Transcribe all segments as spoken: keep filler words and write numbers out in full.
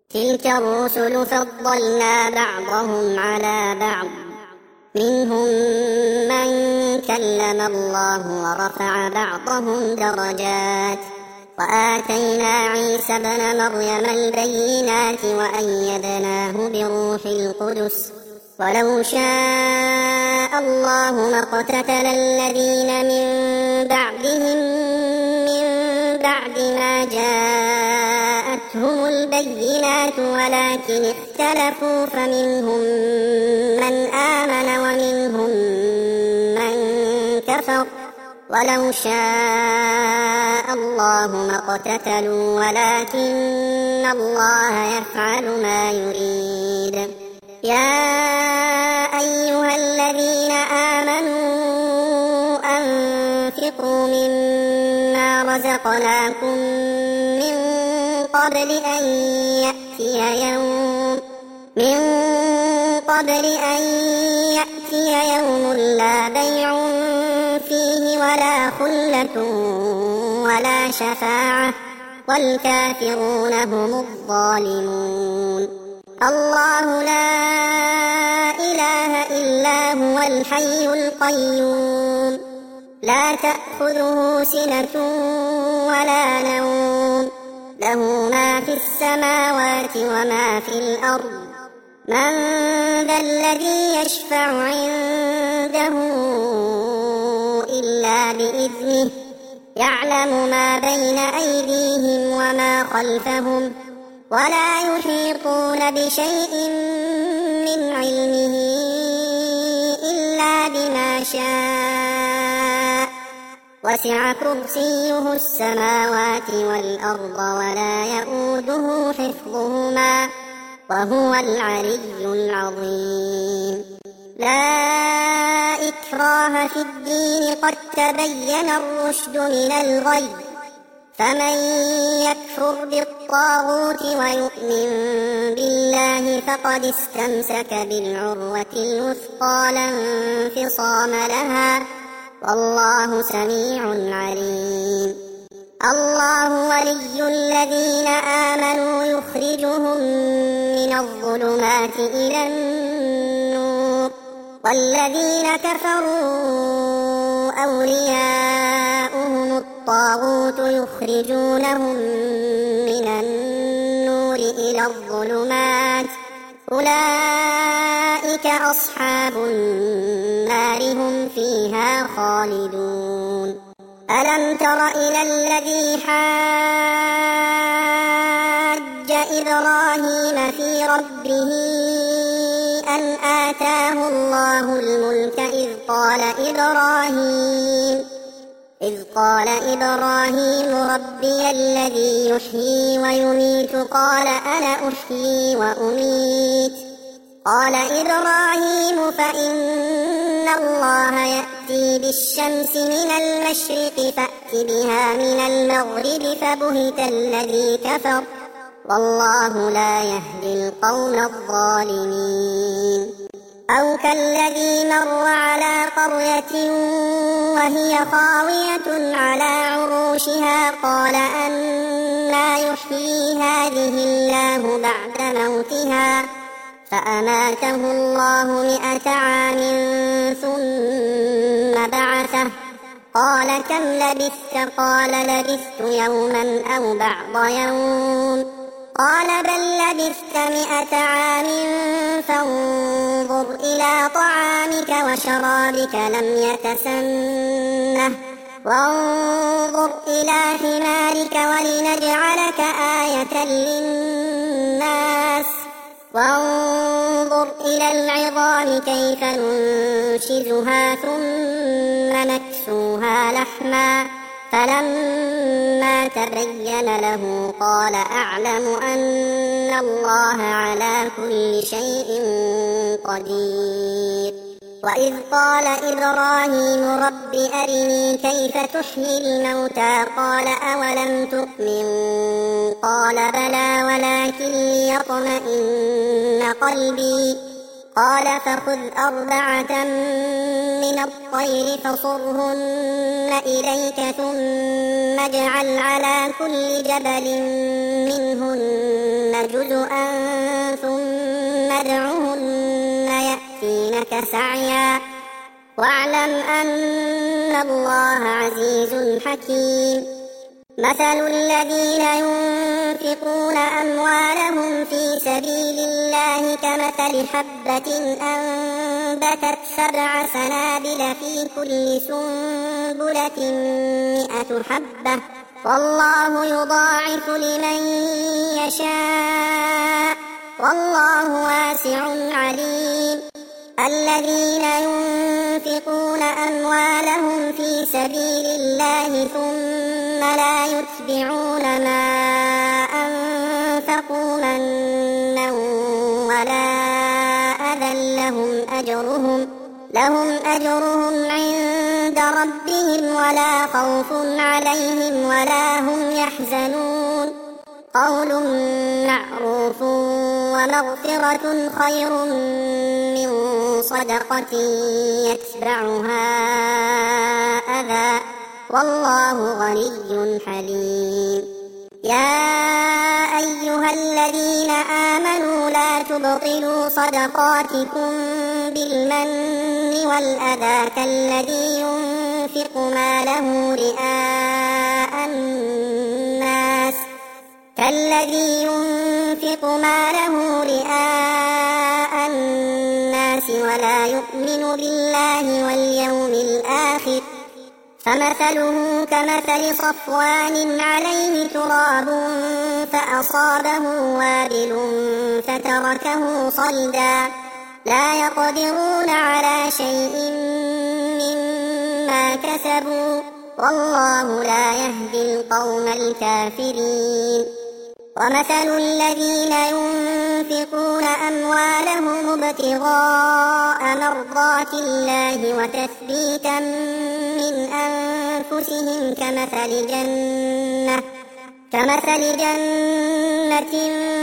تلك الرسل فضلنا بعضهم على بعض، منهم من كلم الله ورفع بعضهم درجات، وآتينا عيسى ابن مريم البينات وأيدناه بروح القدس، ولو شاء الله ما اقتتل الذين من بعدهم من بعد ما جاءتهم البينات ولكن اختلفوا فمنهم من آمن ومنهم من كفر، ولو شاء الله ما اقتتلوا ولكن الله يفعل ما يريد. يا أيها الذين آمنوا أنفقوا مما رزقناكم من قبل أن يأتي يوم من قبل أن يأتي يوم لا بيع فيه ولا خلة ولا شفاعة والكافرون هم الظالمون. الله لا إله إلا هو الحي القيوم، لا تأخذه سنة ولا نوم، له ما في السماوات وما في الأرض. من ذا الذي يشفع عنده إلا بإذنه، يعلم ما بين أيديهم وما خلفهم، ولا يحيطون بشيء من علمه إلا بما شاء، وسع كرسيه السماوات والأرض ولا يئوده حفظهما وهو العلي العظيم. لا إكراه في الدين قد تبين الرشد من الغي، فمن يكفر بالطاغوت ويؤمن بالله فقد استمسك بالعروة الوثقى لا انفصام لها، والله سميع عليم. الله ولي الذين آمنوا يخرجهم من الظلمات إلى النور، والذين كفروا أولياؤهم الطاغوت يخرجونهم من النور إلى الظلمات، أولئك أصحاب النار هم فيها خالدون. ألم تر إلى الذي حاج إبراهيم في ربه أن آتاه الله الملك إذ قال إبراهيم إذ قال إبراهيم ربي الذي يحيي ويميت قال أنا أحيي وأميت قال إبراهيم فإن الله يأتي بالشمس من المشرق فأت بها من المغرب فبهت الذي كفر والله لا يهدي القوم الظالمين. أو كالذي مر على قرية وهي خاوية على عروشها قال أنى يحيي هذه الله بعد موتها فأماته الله مئة عام ثم بعثه قال كم لبثت قال لبثت يوما أو بعض يوم قال بل لبثت مئة عام فانظر إلى طعامك وشرابك لم يتسنه وانظر إلى حمارك ولنجعلك آية للناس وانظر إلى العظام كيف ننشزها ثم نكسوها لحما فلما تبين له قال أعلم أن الله على كل شيء قدير. وإذ قال إبراهيم رب أرني كيف تحيي الموتى قال أولم تؤمن قال بلى ولكن ليطمئن قلبي قال فخذ أربعة من الطير فصرهن إليك ثم اجعل على كل جبل منهن جزءا ثم ادعهن يأتينك سعيا واعلم أن الله عزيز حكيم. مثل الذين ينفقون أموالهم في سبيل الله كمثل حبة أنبتت سبع سنابل في كل سنبلة مئة حبة والله يضاعف لمن يشاء والله واسع عليم. الذين ينفقون أموالهم في سبيل الله ثم لا يتبعون ما أنفقوا منا ولا أذى لهم أجرهم لهم أجرهم عند ربهم ولا خوف عليهم ولا هم يحزنون. قول معروف ومغفرة خير من صدقة يتبعها أذى والله غني حليم. يا أيها الذين آمنوا لا تبطلوا صدقاتكم بالمن والأذى كالذي ينفق ماله رئاء الناس كالذي ينفق ماله رئاء الناس ولا يؤمن بالله واليوم الآخر فمثله كمثل صفوان عليه تراب فأصابه وابل فتركه صلدا لا يقدرون على شيء مما كسبوا والله لا يهدي القوم الكافرين. ومثل الذين ينفقون أموالهم ابتغاء مرضات الله وتثبيتا من أنفسهم كمثل جنة كمثل جنة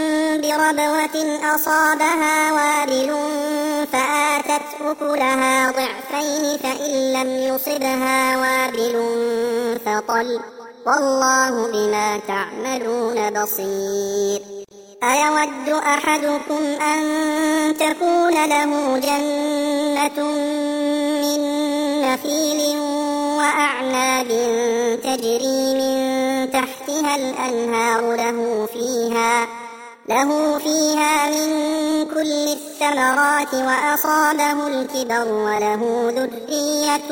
بربوة أصابها وابل فآتت أكلها ضعفين فإن لم يصبها وابل فطل والله بما تعملون بصير. أيود أحدكم أن تكون له جنة من نخيل وأعناب تجري من تحتها الأنهار له فيها له فيها من كل الثمرات وأصابه الكبر وله ذرية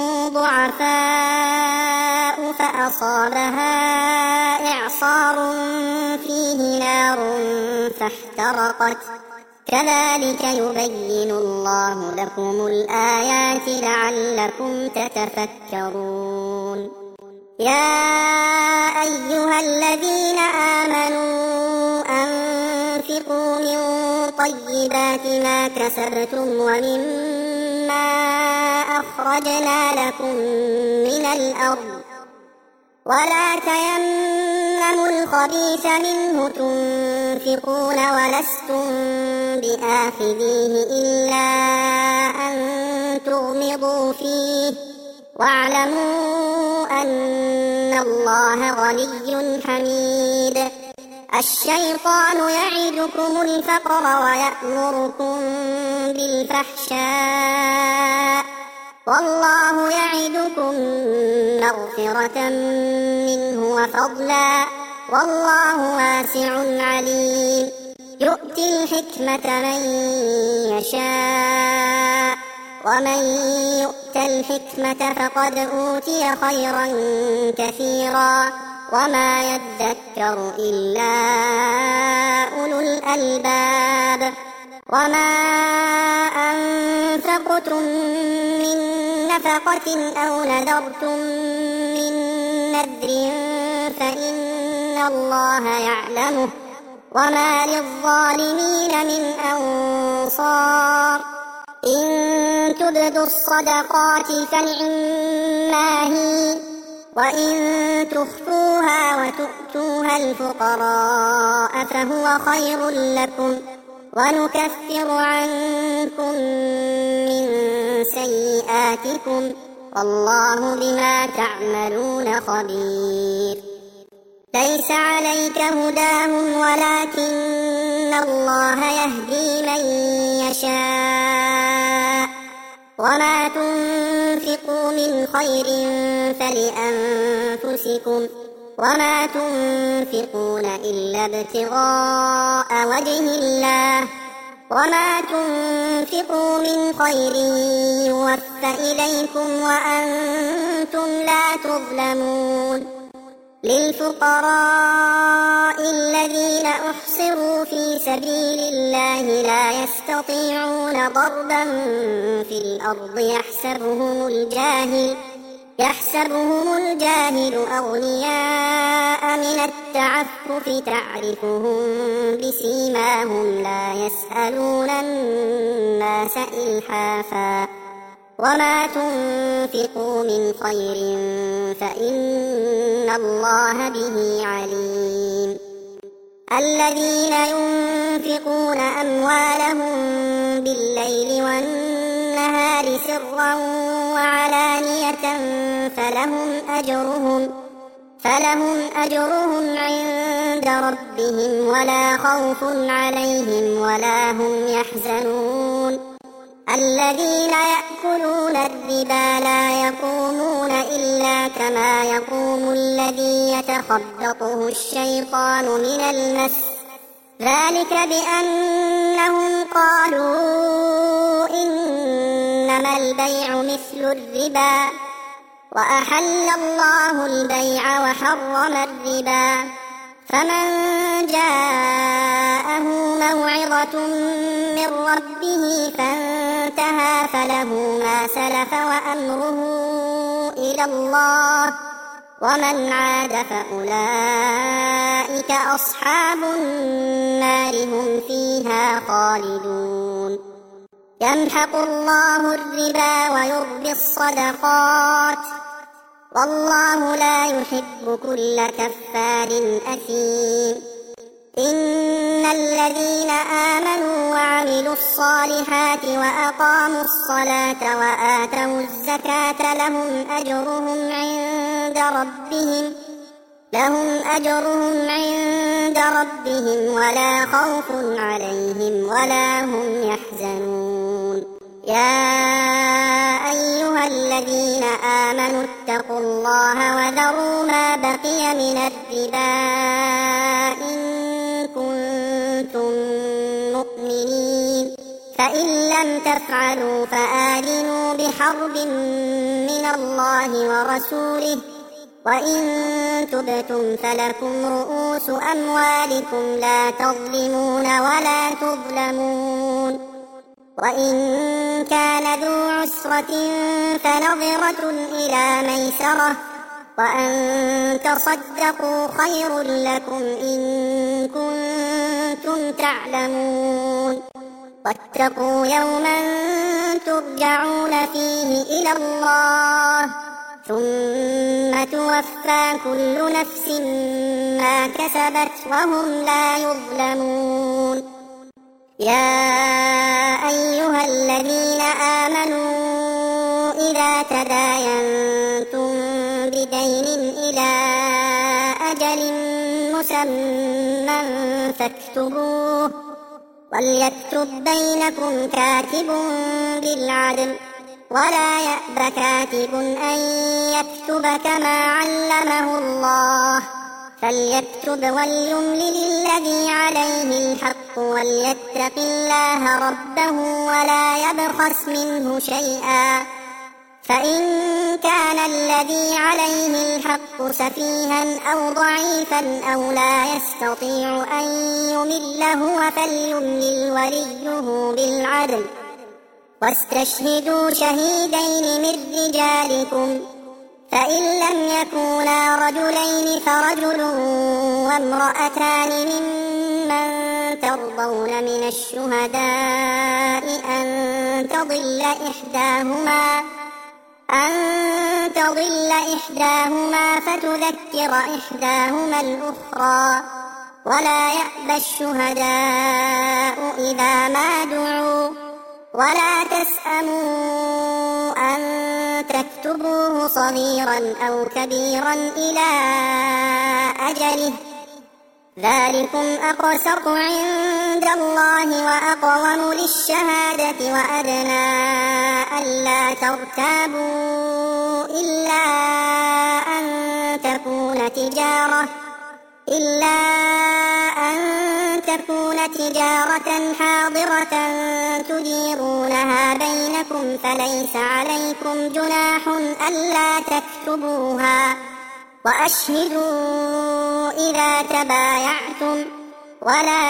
ضعفاء فأصابها إعصار فيه نار فاحترقت كذلك يبين الله لكم الآيات لعلكم تتفكرون. يا أيها الذين آمنوا أنفقوا من طيبات ما كسبتم ومما أخرجنا لكم من الأرض ولا تيمموا الخبيث منه تنفقون ولستم بآخذيه إلا أن تغمضوا فيه واعلموا أن الله غني حميد. الشيطان يعدكم الفقر ويأمركم بالفحشاء والله يعدكم مغفرة منه وفضلا والله واسع عليم. يؤتي الحكمة من يشاء ومن يؤت الحكمة فقد أوتي خيرا كثيرا وما يذكر إلا أولو الألباب. وما أنفقتم من نفقة أو نذرتم من نذر فإن الله يعلمه وما للظالمين من أنصار. إن تبدوا الصدقات فنعما هي وإن تخفوها وتؤتوها الفقراء فهو خير لكم ونكفر عنكم من سيئاتكم والله بما تعملون خبير. ليس عليك هداهم ولكن الله يهدي من يشاء وما تنفقوا من خير فلأنفسكم وما تنفقون إلا ابتغاء وجه الله وما تنفقوا من خير يوفى إليكم وأنتم لا تظلمون. للفقراء الذين أحصروا في سبيل الله لا يستطيعون ضربا في الأرض يحسبهم الجاهل يحسبهم الجاهل أغنياء من التعفف تعرفهم بسيماهم لا يسألون الناس إلحافا وما تنفقوا من خير فإن الله به عليم. الذين ينفقون أموالهم بالليل والنهار سرا وعلانية فلهم أجرهم فلهم أجرهم عند ربهم ولا خوف عليهم ولا هم يحزنون. الذين يأكلون الربا لا يقومون إلا كما يقوم الذي يتخبطه الشيطان من المس ذلك بأنهم قالوا إنما البيع مثل الربا وأحل الله البيع وحرم الربا فمن جاءه موعظة من ربه فانتهى فله ما سلف وأمره إلى الله ومن عاد فأولئك أصحاب النار هم فيها خالدون. يمحق الله الربا ويربي الصدقات والله لا يحب كل كفار أثيم. إن الذين آمنوا وعملوا الصالحات وأقاموا الصلاة وآتوا الزكاة لهم أجرهم عند ربهم لهم أجرهم عند ربهم ولا خوف عليهم ولا هم يحزنون. يا أيها الذين آمنوا اتقوا الله وذروا ما بقي من الربا إن كنتم مؤمنين فإن لم تفعلوا فآذنوا بحرب من الله ورسوله وإن تبتم فلكم رؤوس أموالكم لا تظلمون ولا تظلمون. وإن كان ذو عسرة فنظرة إلى ميسرة وأن تصدقوا خير لكم إن كنتم تعلمون. واتقوا يوما ترجعون فيه إلى الله ثم توفى كل نفس ما كسبت وهم لا يظلمون. يا أيها الذين آمنوا إذا تداينتم بدين إلى أجل مسمى فاكتبوه وليكتب بينكم كاتب بالعدل ولا يأب كاتب أن يكتب كما علمه الله فليكتب وليملل الذي عليه الحق وليتق الله ربه ولا يبخس منه شيئا فإن كان الذي عليه الحق سفيها أو ضعيفا أو لا يستطيع أن يمل هو فليملل وليه بالعدل واستشهدوا شهيدين من رجالكم فإن لم يكونا رجلين فرجل وامرأتان ممن ترضون من الشهداء أن تضل إحداهما أن تضل إحداهما فتذكر إحداهما الأخرى ولا يأبى الشهداء إذا ما دعوا ولا تسأموا أن تكتبوه صغيرا أو كبيرا إلى أجله ذلكم أقسط عند الله وأقوم للشهادة وأدنى ألا ترتابوا إلا أن تكون تجارة إلا أن تكون تجارة حاضرة تديرونها بينكم فليس عليكم جناح ألا تكتبوها وأشهدوا إذا تبايعتم ولا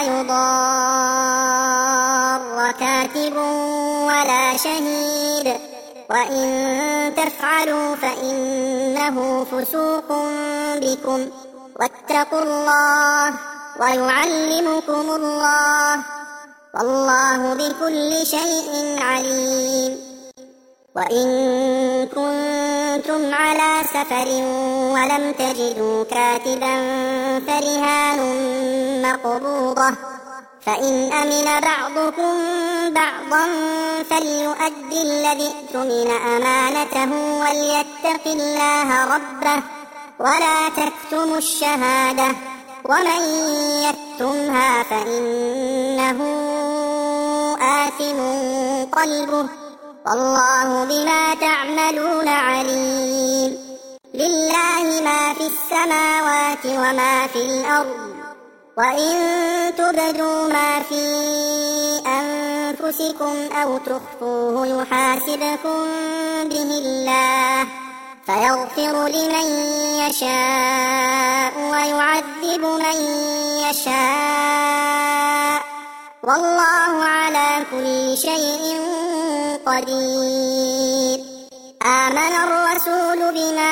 يضار كاتب ولا شهيد وإن تفعلوا فإنه فسوق بكم واتقوا الله ويعلمكم الله والله بكل شيء عليم. وإن كنتم على سفر ولم تجدوا كاتبا فرهان مقبوضة فإن أمن بعضكم بعضا فليؤدي الذي اؤتمن أمانته وليتق الله ربه ولا تكتموا الشهادة ومن يكتمها فإنه آثم قلبه والله بما تعملون عليم. لله ما في السماوات وما في الأرض وإن تبدوا ما في أنفسكم أو تخفوه يحاسبكم به الله فيغفر لمن يشاء ويعذب من يشاء والله على كل شيء قدير. آمن الرسول بما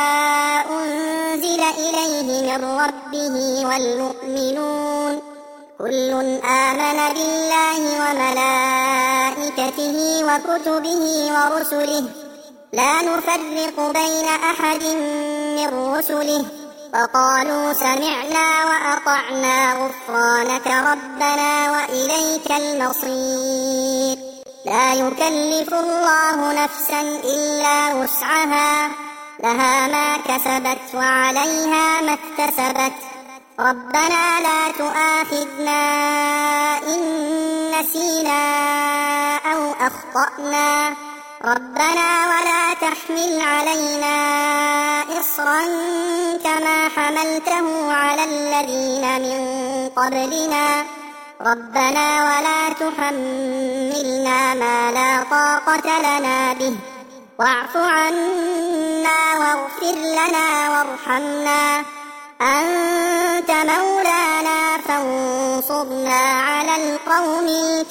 أنزل إليه من ربه والمؤمنون كل آمن بالله وملائكته وكتبه ورسله لا نفرق بين أحد من رسله وقالوا سمعنا وأطعنا غفرانك ربنا وإليك المصير. لا يكلف الله نفسا إلا وسعها لها ما كسبت وعليها ما اكتسبت ربنا لا تؤاخذنا إن نسينا أو أخطأنا ربنا ولا تحمل علينا إصرا كما حملته على الذين من قبلنا ربنا ولا تحملنا ما لا طاقة لنا به واعف عنا واغفر لنا وارحمنا أنت مولانا فانصرنا على القوم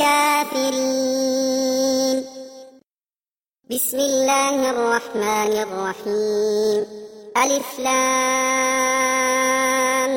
الكافرين. بسم الله الرحمن الرحيم. ألف لام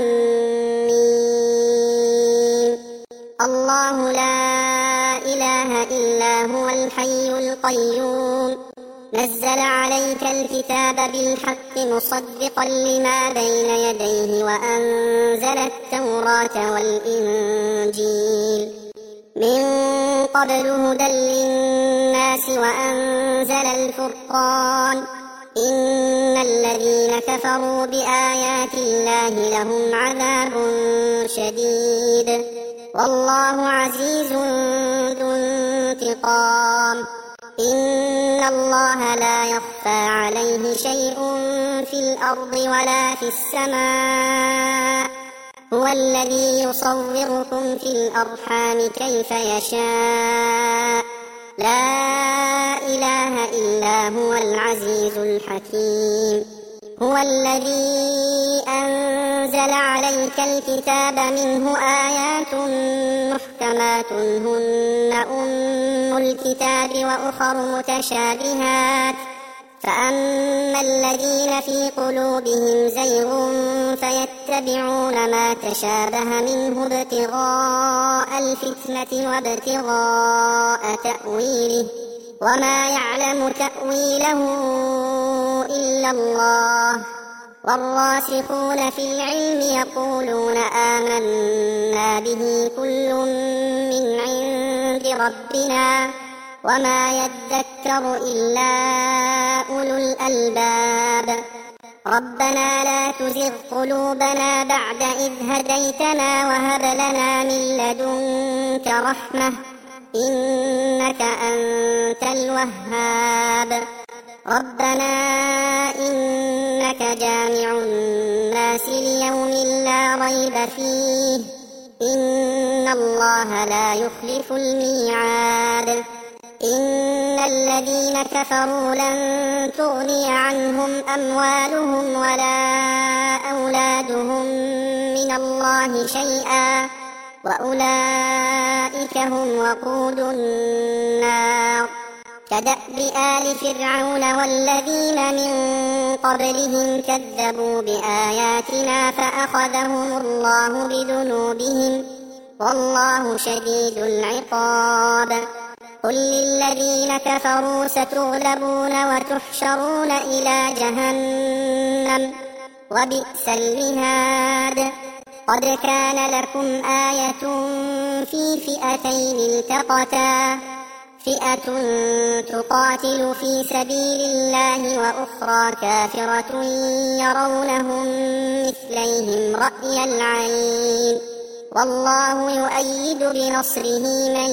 ميم. الله لا إله إلا هو الحي القيوم نزل عليك الكتاب بالحق مصدقا لما بين يديه وأنزل التوراة والإنجيل من قبل هدى للناس وأنزل الفرقان إن الذين كفروا بآيات الله لهم عذاب شديد والله عزيز ذو انتقام. إن الله لا يخفى عليه شيء في الأرض ولا في السماء هو الذي يصوركم في الأرحام كيف يشاء لا إله إلا هو العزيز الحكيم. هو الذي أنزل عليك الكتاب منه آيات محكمات هن أم الكتاب وأخر متشابهات فأما الذين في قلوبهم زيغ فيتبعون ما تشابه منه ابتغاء الفتنة وابتغاء تأويله وما يعلم تأويله إلا الله والراسخون في العلم يقولون آمنا به كل من عند ربنا وما يذكر إلا أولو الألباب ربنا لا تزغ قلوبنا بعد إذ هديتنا وهب لنا من لدنك رحمة إنك أنت الوهاب ربنا إنك جامع الناس ليوم لا ريب فيه إن الله لا يخلف الميعاد إن الذين كفروا لن تغني عنهم أموالهم ولا أولادهم من الله شيئا وأولئك هم وقود النار كدأب آل فرعون والذين من قبلهم كذبوا بآياتنا فأخذهم الله بذنوبهم والله شديد العقاب قل للذين كفروا ستغلبون وتحشرون إلى جهنم وبئس المهاد قد كان لكم آية في فئتين التقتا فئة تقاتل في سبيل الله وأخرى كافرة يرونهم مثليهم رأي العين والله يؤيد بنصره من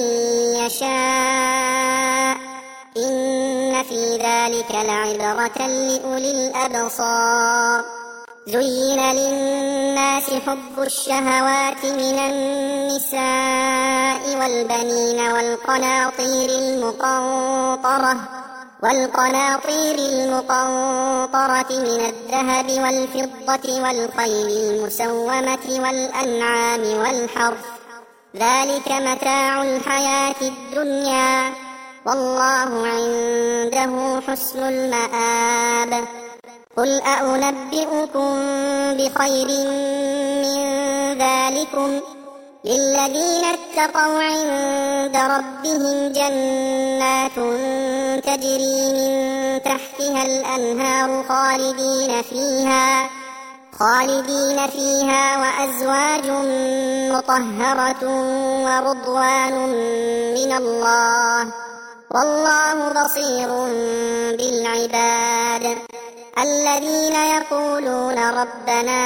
يشاء إن في ذلك لعبرة لأولي الأبصار زين للناس حب الشهوات من النساء والبنين والقناطير المقنطرة والقناطير المقنطرة من الذهب والفضة والخيل المسومة والأنعام والحرث ذلك متاع الحياة الدنيا والله عنده حسن المآب قل أنبئكم بخير من ذلكم للذين اتقوا عند ربهم جنات تجري من تحتها الأنهار خالدين فيها خالدين فيها وأزواج مطهرة ورضوان من الله والله بصير بالعباد الذين يقولون ربنا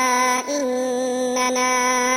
إننا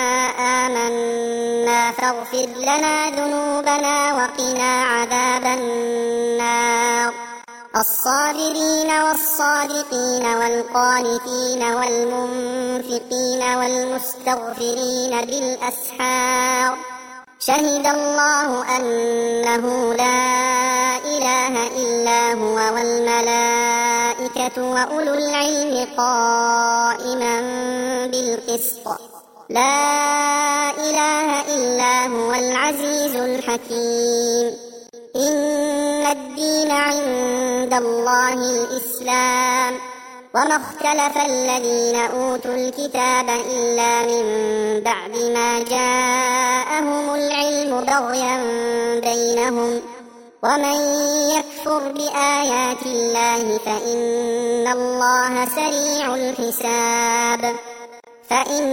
آمنا فاغفر لنا ذنوبنا وقنا عذاب النار الصابرين والصادقين والقانتين والمنفقين والمستغفرين بالأسحار شهد الله أنه لا إله إلا هو والملائكة وأولو العلم قائما بالقسط لا إله إلا هو العزيز الحكيم إن الدين عند الله الإسلام وما اختلف الذين أوتوا الكتاب إلا من بعد ما جاءهم العلم بغيا بينهم ومن يكفر بآيات الله فإن الله سريع الحساب فإن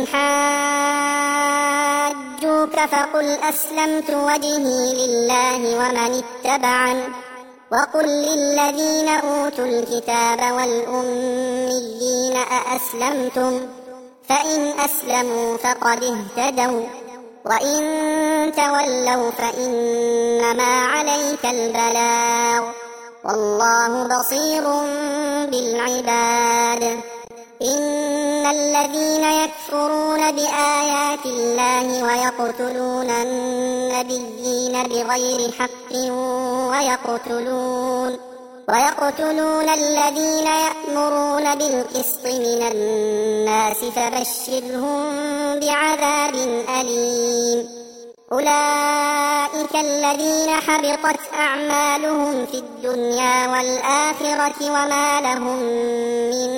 حاجوك فقل أسلمت وجهي لله ومن اتبعن وقل للذين أوتوا الكتاب والأميين أأسلمتم فإن أسلموا فقد اهتدوا وإن تولوا فإنما عليك البلاغ والله بصير بالعباد إن الذين يكفرون بآيات الله ويقتلون النبيين بغير حق ويقتلون ويقتلون الذين يأمرون بالقسط من الناس فبشرهم بعذاب أليم أولئك الذين حبطت أعمالهم في الدنيا والآخرة وما لهم من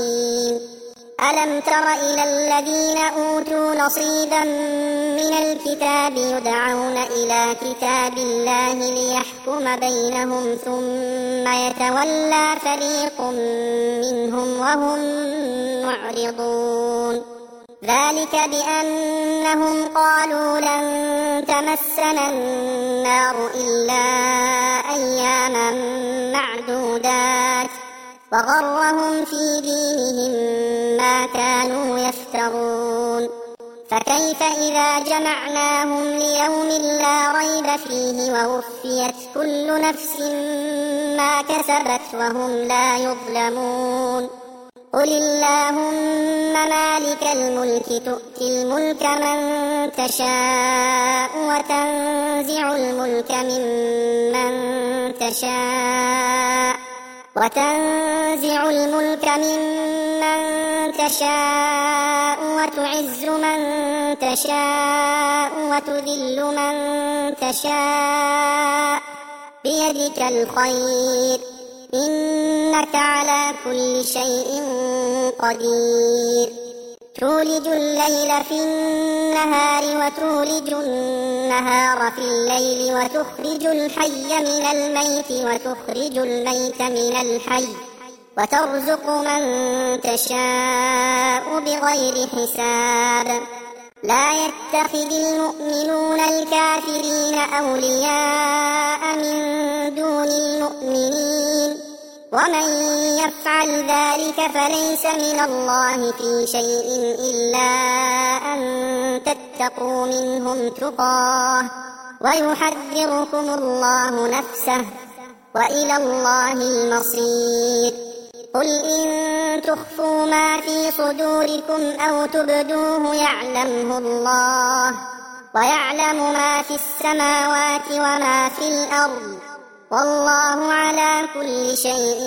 ناصرين ألم تر إلى الذين أوتوا نصيبا من الكتاب الكتاب يدعون إلى كتاب الله ليحكم بينهم ثم يتولى فريق منهم وهم معرضون ذلك بأنهم قالوا لن تمسنا النار إلا أياما معدودات وغرهم في دينهم ما كانوا يفترون فكيف إذا جمعناهم ليوم لا ريب فيه ووفيت كل نفس ما كسبت وهم لا يظلمون قل اللهم مالك الملك تؤتي الملك من تشاء وتنزع الملك ممن تشاء وتنزع الملك ممن تشاء وتعز من تشاء وتذل من تشاء بيدك الخير إنك على كل شيء قدير تولج الليل في النهار وتولج النهار في الليل وتخرج الحي من الميت وتخرج الميت من الحي وترزق من تشاء بغير حساب لا يتخذ المؤمنون الكافرين أولياء من دون المؤمنين ومن يفعل ذلك فليس من الله في شيء إلا أن تتقوا منهم تقاه ويحذركم الله نفسه وإلى الله المصير قل إن تخفوا ما في صدوركم أو تبدوه يعلمه الله ويعلم ما في السماوات وما في الأرض والله على كل شيء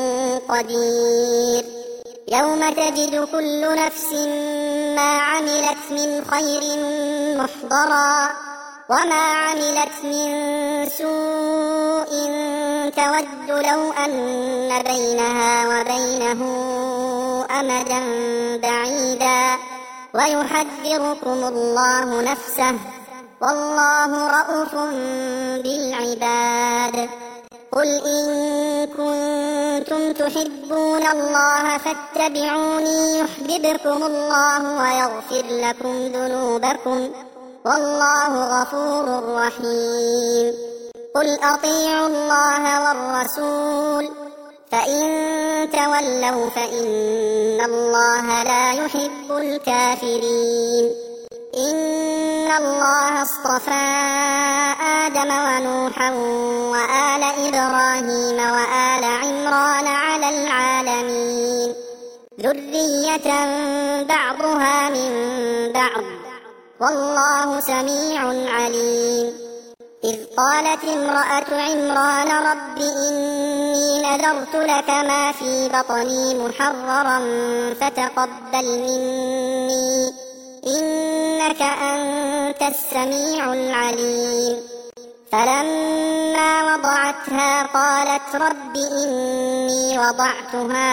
قدير يوم تجد كل نفس ما عملت من خير محضرا وما عملت من سوء تود لو أن بينها وبينه أمدا بعيدا ويحذركم الله نفسه والله رءوف بالعباد قل إن كنتم تحبون الله فاتبعوني يحببكم الله ويغفر لكم ذنوبكم والله غفور رحيم قل أطيعوا الله والرسول فإن تولوا فإن الله لا يحب الكافرين إن الله اصطفى آدم ونوحا وآل إبراهيم وآل عمران على العالمين ذرية بعضها من بعض والله سميع عليم إذ قالت امرأة عمران رب إني نذرت لك ما في بطني محررا فتقبل مني إنك أنت السميع العليم فلما وضعتها قالت رب إني وضعتها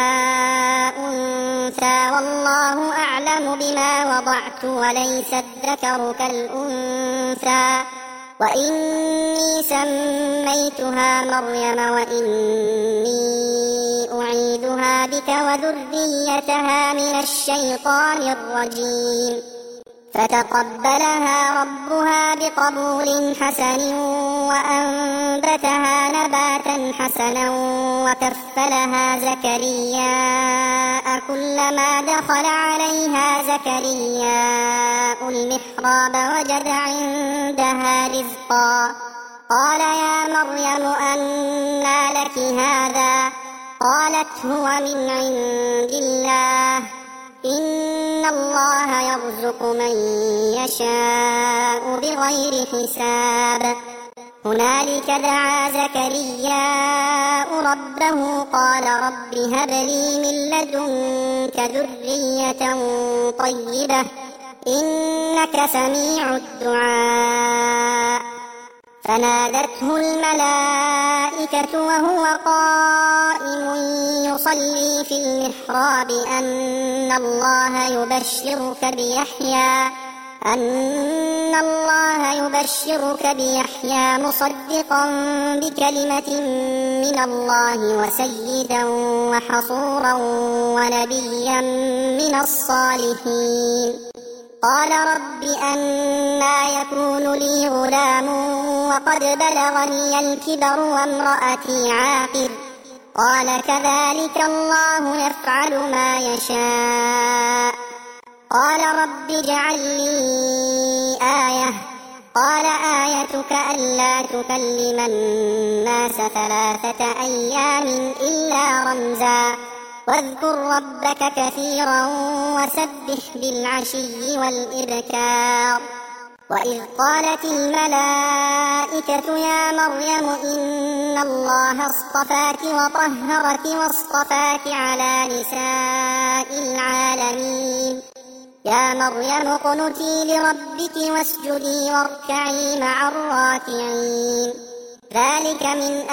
أنثى والله أعلم بما وضعت وليس الذكر كالأنثى وإني سميتها مريم وإني أعيدها بك وذريتها من الشيطان الرجيم فتقبلها ربها بقبول حسن وأنبتها نباتا حسنا وكفلها زكرياء كلما دخل عليها زكرياء المحراب وجد عندها رزقا قال يا مريم أنى لك هذا قالت هو من عند الله إن الله يرزق من يشاء بغير حساب هنالك دعا زكرياء ربه قال رب هب لي من لدنك ذرية طيبة إنك سميع الدعاء فنادته الملائكة وهو قائم يصلي في المحراب أن الله يبشرك بيحيى أن الله الله يبشرك بيحيى مصدقا بكلمة من الله وسيدا وحصورا ونبيا من الصالحين. قال رب أنى يكون لي غلام وقد بلغني الكبر وامرأتي عاقر؟ قال كذلك الله يفعل ما يشاء. قال رب اجعل لي آية. قال آيتك ألا تكلم الناس ثلاثة أيام إلا رمزا واذكر ربك كثيرا وسبح بالعشي والإبكار. وإذ قالت الملائكة يا مريم إن الله اصطفاك وطهرك واصطفاك على نساء العالمين. يا مريم اقنتي لربك واسجدي واركعي مع الراكعين. ذلك من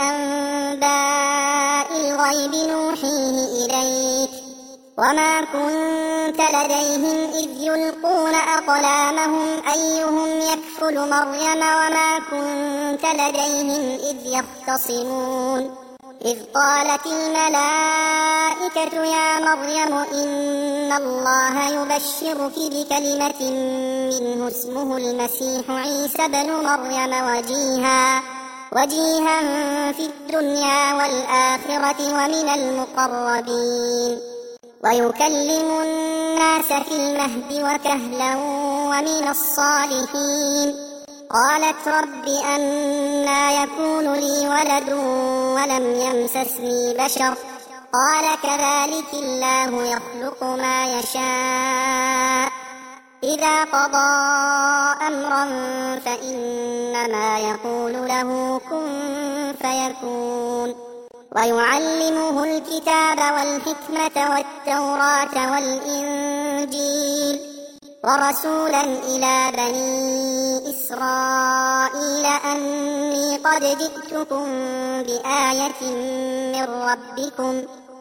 أنباء الغيب نوحيه إليك وما كنت لديهم إذ يلقون أقلامهم أيهم يكفل مريم وما كنت لديهم إذ يختصمون. إذ قالت الملائكة يا مريم إن الله يبشرك بكلمة منه اسمه المسيح عيسى بن مريم وجيها وجيها في الدنيا والآخرة ومن المقربين ويكلم الناس في المهد وكهلا ومن الصالحين. قالت رب أنى يكون لي ولد ولم يمسسني بشر؟ قال كذلك الله يخلق ما يشاء إذا قضى أمرا فإنما يقول له كن فيكون. ويعلمه الكتاب والحكمة والتوراة والإنجيل ورسولا إلى بني إسرائيل أني قد جئتكم بآية من ربكم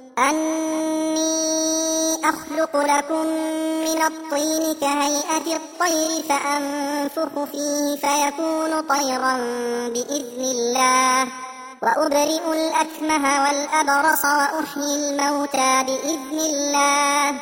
أني أخلق لكم من الطين كهيئة الطير فأنفخ فيه فيكون طيرا بإذن الله وأبرئ الأكمه والأبرص وأحيي الموتى بإذن الله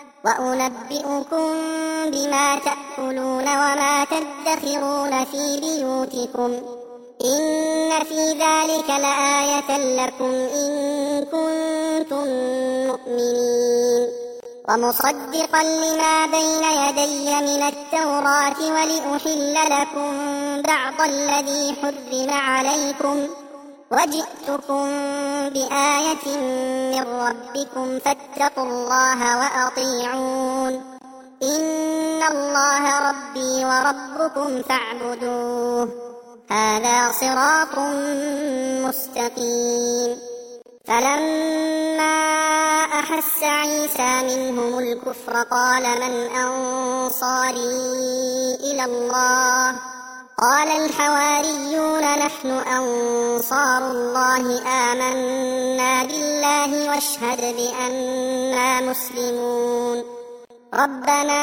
وأنبئكم بما تأكلون وما تدخرون في بيوتكم إن في ذلك لآية لكم إن كنتم مؤمنين. ومصدقا لما بين يدي من التوراة ولأحل لكم بعض الذي حرم عليكم وجئتكم بآية من ربكم فاتقوا الله وأطيعون إن الله ربي وربكم فاعبدوه هذا صراط مستقيم. فلما أحس عيسى منهم الكفر قال من أنصاري إلى الله؟ قال الحواريون نحن أنصار الله آمنا بالله واشهد بأننا مسلمون. ربنا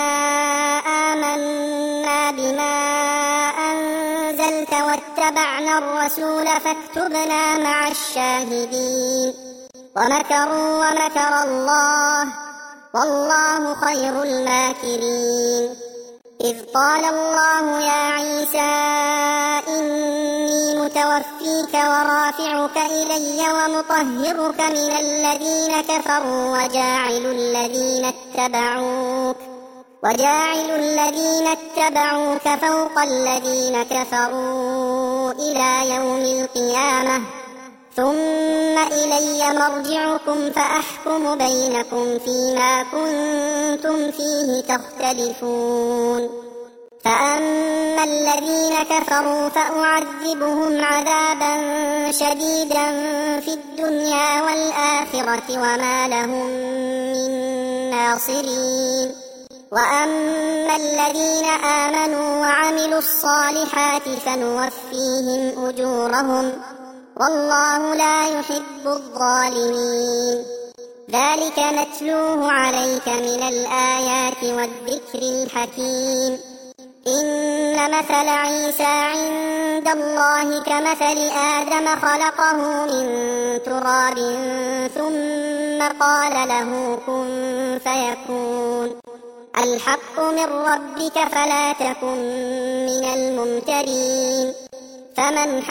آمنا بما أنزلت واتبعنا الرسول فاكتبنا مع الشاهدين. ومكروا ومكر الله والله خير الماكرين. إذ قال الله يا عيسى إني متوفيك ورافعك إلي ومطهرك من الذين كفروا وجاعل الذين اتبعوك وجاعل الذين اتبعوك فوق الذين كفروا إلى يوم القيامة ثم إلي مرجعكم فأحكم بينكم فيما كنتم فيه تختلفون. فأما الذين كفروا فأعذبهم عذابا شديدا في الدنيا والآخرة وما لهم من ناصرين. وأما الذين آمنوا وعملوا الصالحات فنوفيهم أجورهم والله لا يحب الظالمين. ذلك نتلوه عليك من الآيات والذكر الحكيم. إن مثل عيسى عند الله كمثل آدم خلقه من تراب ثم قال له كن فيكون الحق من ربك فلا تكن من الممترين فمن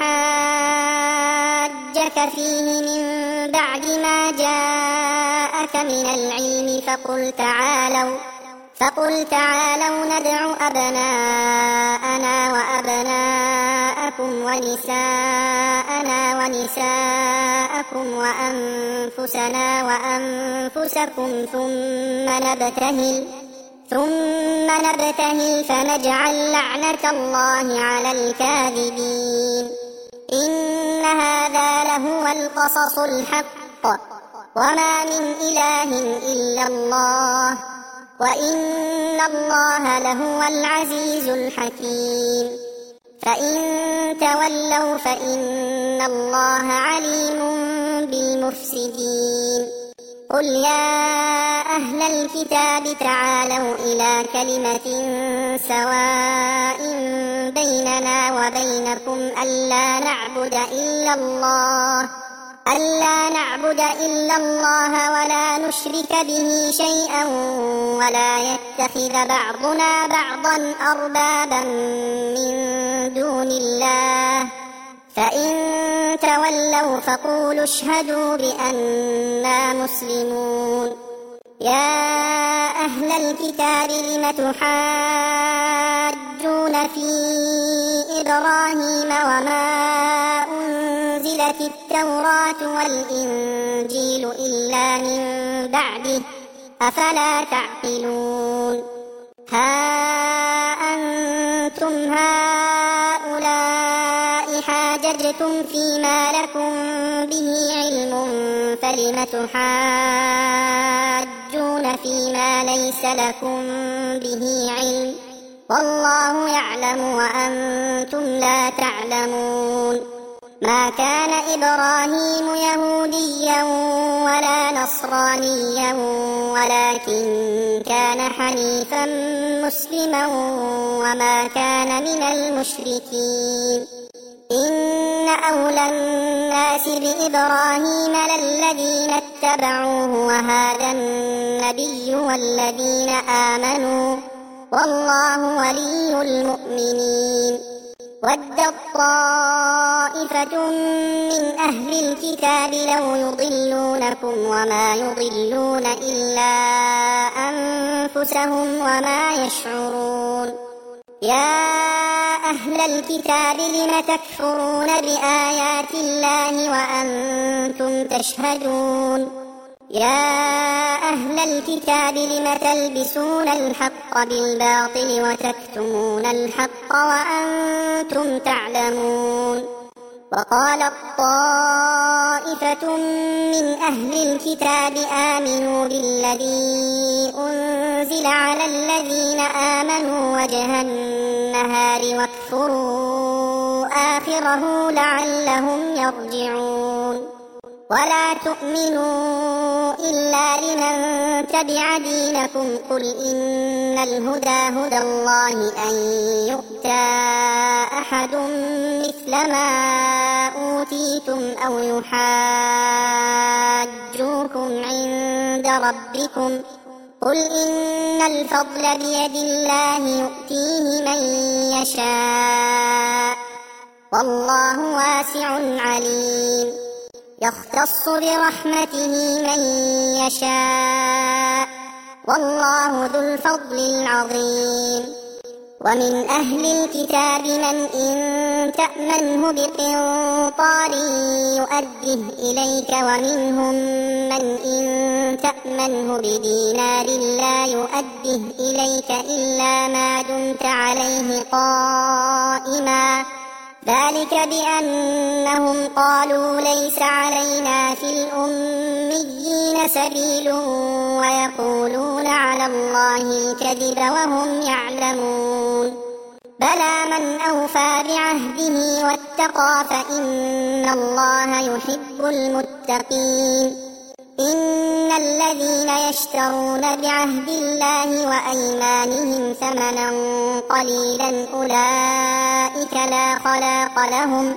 حاجك فيه من بعد ما جاءك من العلم فقل تعالوا فقل تعالوا ندع أبناءنا وأبناءكم ونساءنا ونساءكم وأنفسنا وأنفسكم ثم نبتهل ثم نبتهل فنجعل لعنة الله على الكاذبين إن هذا لهو القصص الحق وما من إله إلا الله وإن الله لهو العزيز الحكيم فإن تولوا فإن الله عليم بالمفسدين قل يا أهل الكتاب تعالوا إلى كلمة سواء بيننا وبينكم ألا نعبد إلا الله ألا نعبد إلا الله ولا نشرك به شيئا ولا يتخذ بعضنا بعضا أربابا من دون الله فإن تولوا فقولوا اشهدوا بأننا مسلمون يا أهل الكتاب لم تحاجون في إبراهيم وما أنزلت التوراة والإنجيل إلا من بعده أفلا تعقلون ها أنتم هؤلاء حاججتم فيما لكم به علم فلم تحاجون فيما ليس لكم به علم والله يعلم وأنتم لا تعلمون ما كان إبراهيم يهوديا ولا نصرانيا ولكن كان حنيفا مسلما وما كان من المشركين إن أولى الناس بإبراهيم للذين اتبعوه وهذا النبي والذين آمنوا والله ولي المؤمنين ودت طائفة من أهل الكتاب لو يضلونكم وما يضلون إلا أنفسهم وما يشعرون يا أهل الكتاب لم تكفرون بآيات الله وأنتم تشهدون يا أهل الكتاب لم تلبسون الحق بالباطل وتكتمون الحق وأنتم تعلمون وقالت طائفة من أهل الكتاب آمنوا بالذي أنزل على الذين آمنوا وجه النهار واكفروا آخره لعلهم يرجعون ولا تؤمنوا إلا لمن تبع دينكم قل إن الهدى هدى الله أن يؤتى أحد مثل ما أوتيتم أو يحاجوكم عند ربكم قل إن الفضل بيد الله يؤتيه من يشاء والله واسع عليم يختص برحمته من يشاء والله ذو الفضل العظيم ومن أهل الكتاب من إن تأمنه بقنطار يؤده إليك ومنهم من إن تأمنه بدينار لا يؤده إليك إلا ما دمت عليه قائما ذلك بأنهم قالوا ليس علينا في الأميين سبيل ويقولون على الله الكذب وهم يعلمون بلى من أوفى بعهده واتقى فإن الله يحب المتقين إن الذين يشترون بعهد الله وأيمانهم ثمنا قليلا أولئك لا خلاق لهم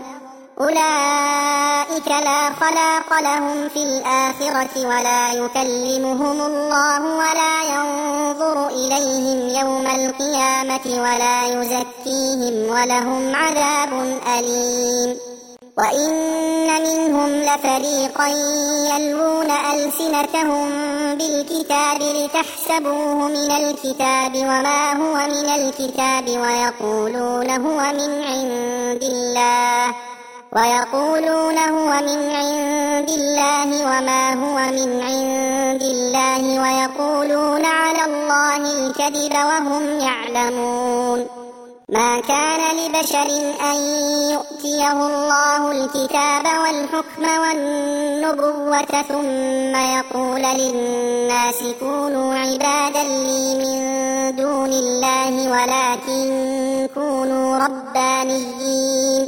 أولئك لا خلاق لهم في الآخرة ولا يكلمهم الله ولا ينظر إليهم يوم القيامة ولا يزكيهم ولهم عذاب أليم. وإن منهم لفريقا يلوون ألسنتهم بالكتاب لتحسبوه من الكتاب وما هو من الكتاب ويقولون هو من عند الله ويقولون هو من عند الله وما هو من عند الله ويقولون على الله الكذب وهم يعلمون. ما كان لبشر أن يؤتيه الله الكتاب والحكم والنبوة ثم يقول للناس كونوا عبادا لي من دون الله ولكن كونوا ربانيين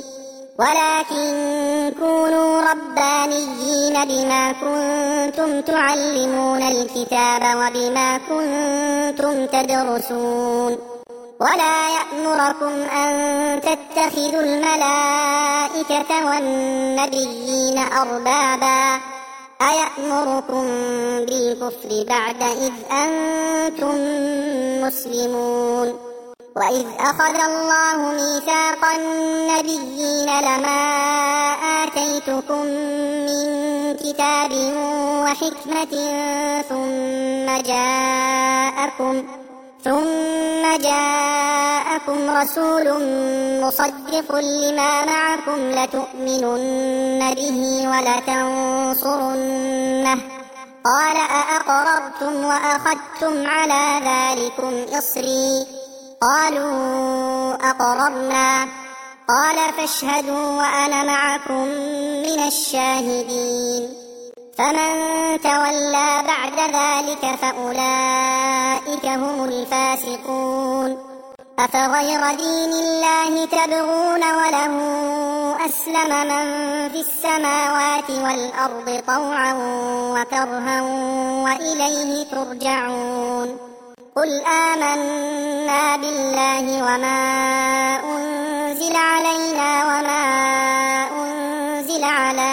ولكن كونوا ربانيين بما كنتم تعلمون الكتاب وبما كنتم تدرسون. ولا يأمركم أن تتخذوا الملائكة والنبيين أربابا أيأمركم بالكفر بعد إذ أنتم مسلمون. وإذ أخذ الله ميثاق النبيين لما آتيتكم من كتاب وحكمة ثم جاءكم ثم جاءكم رسول مصدق لما معكم لتؤمنن به ولتنصرنه قال أأقررتم وأخذتم على ذلكم إصري قالوا أقررنا قال فاشهدوا وأنا معكم من الشاهدين. فمن تولى بعد ذلك فأولئك هم الفاسقون. أفغير دين الله تبغون وله أسلم من في السماوات والأرض طوعا وكرها وإليه ترجعون. قل آمنا بالله وما أنزل علينا وما أنزل على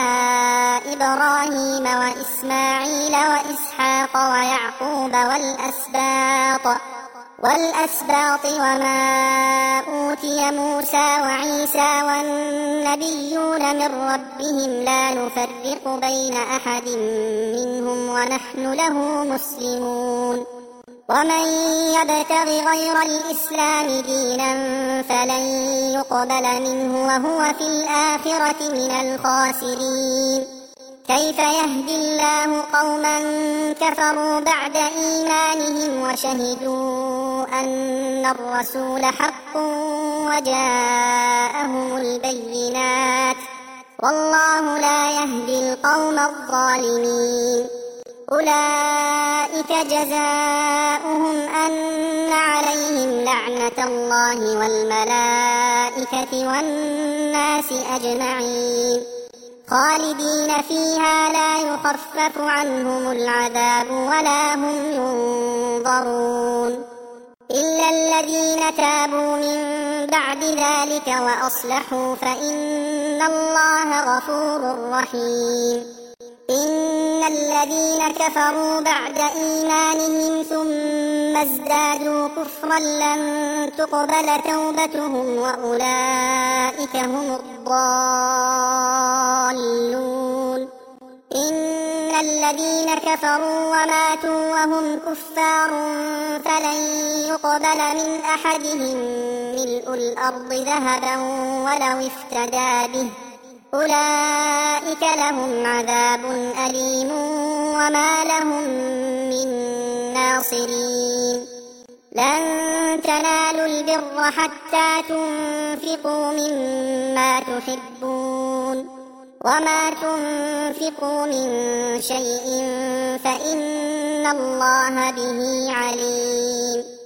إبراهيم وإسماعيل وإسحاق ويعقوب والأسباط والأسباط وما أوتي موسى وعيسى والنبيون من ربهم لا نفرق بين أحد منهم ونحن له مسلمون. ومن يبتغ غير الإسلام دينا فلن يقبل منه وهو في الآخرة من الخاسرين. كيف يهدي الله قوما كفروا بعد إيمانهم وشهدوا أن الرسول حق وجاءهم البينات والله لا يهدي القوم الظالمين. أولئك جزاؤهم أن عليهم لعنة الله والملائكة والناس أجمعين خالدين فيها لا يخفف عنهم العذاب ولا هم ينظرون إلا الذين تابوا من بعد ذلك وأصلحوا فإن الله غفور رحيم. إن الذين كفروا بعد إيمانهم ثم ازدادوا كفرا لن تقبل توبتهم وأولئك هم الضالون. إن الذين كفروا وماتوا وهم كفار فلن يقبل من أحدهم ملء الأرض ذهبا ولو افتدى به أولئك لهم عذاب أليم وما لهم من ناصرين. لن تنالوا البر حتى تنفقوا مما تحبون وما تنفقوا من شيء فإن الله به عليم.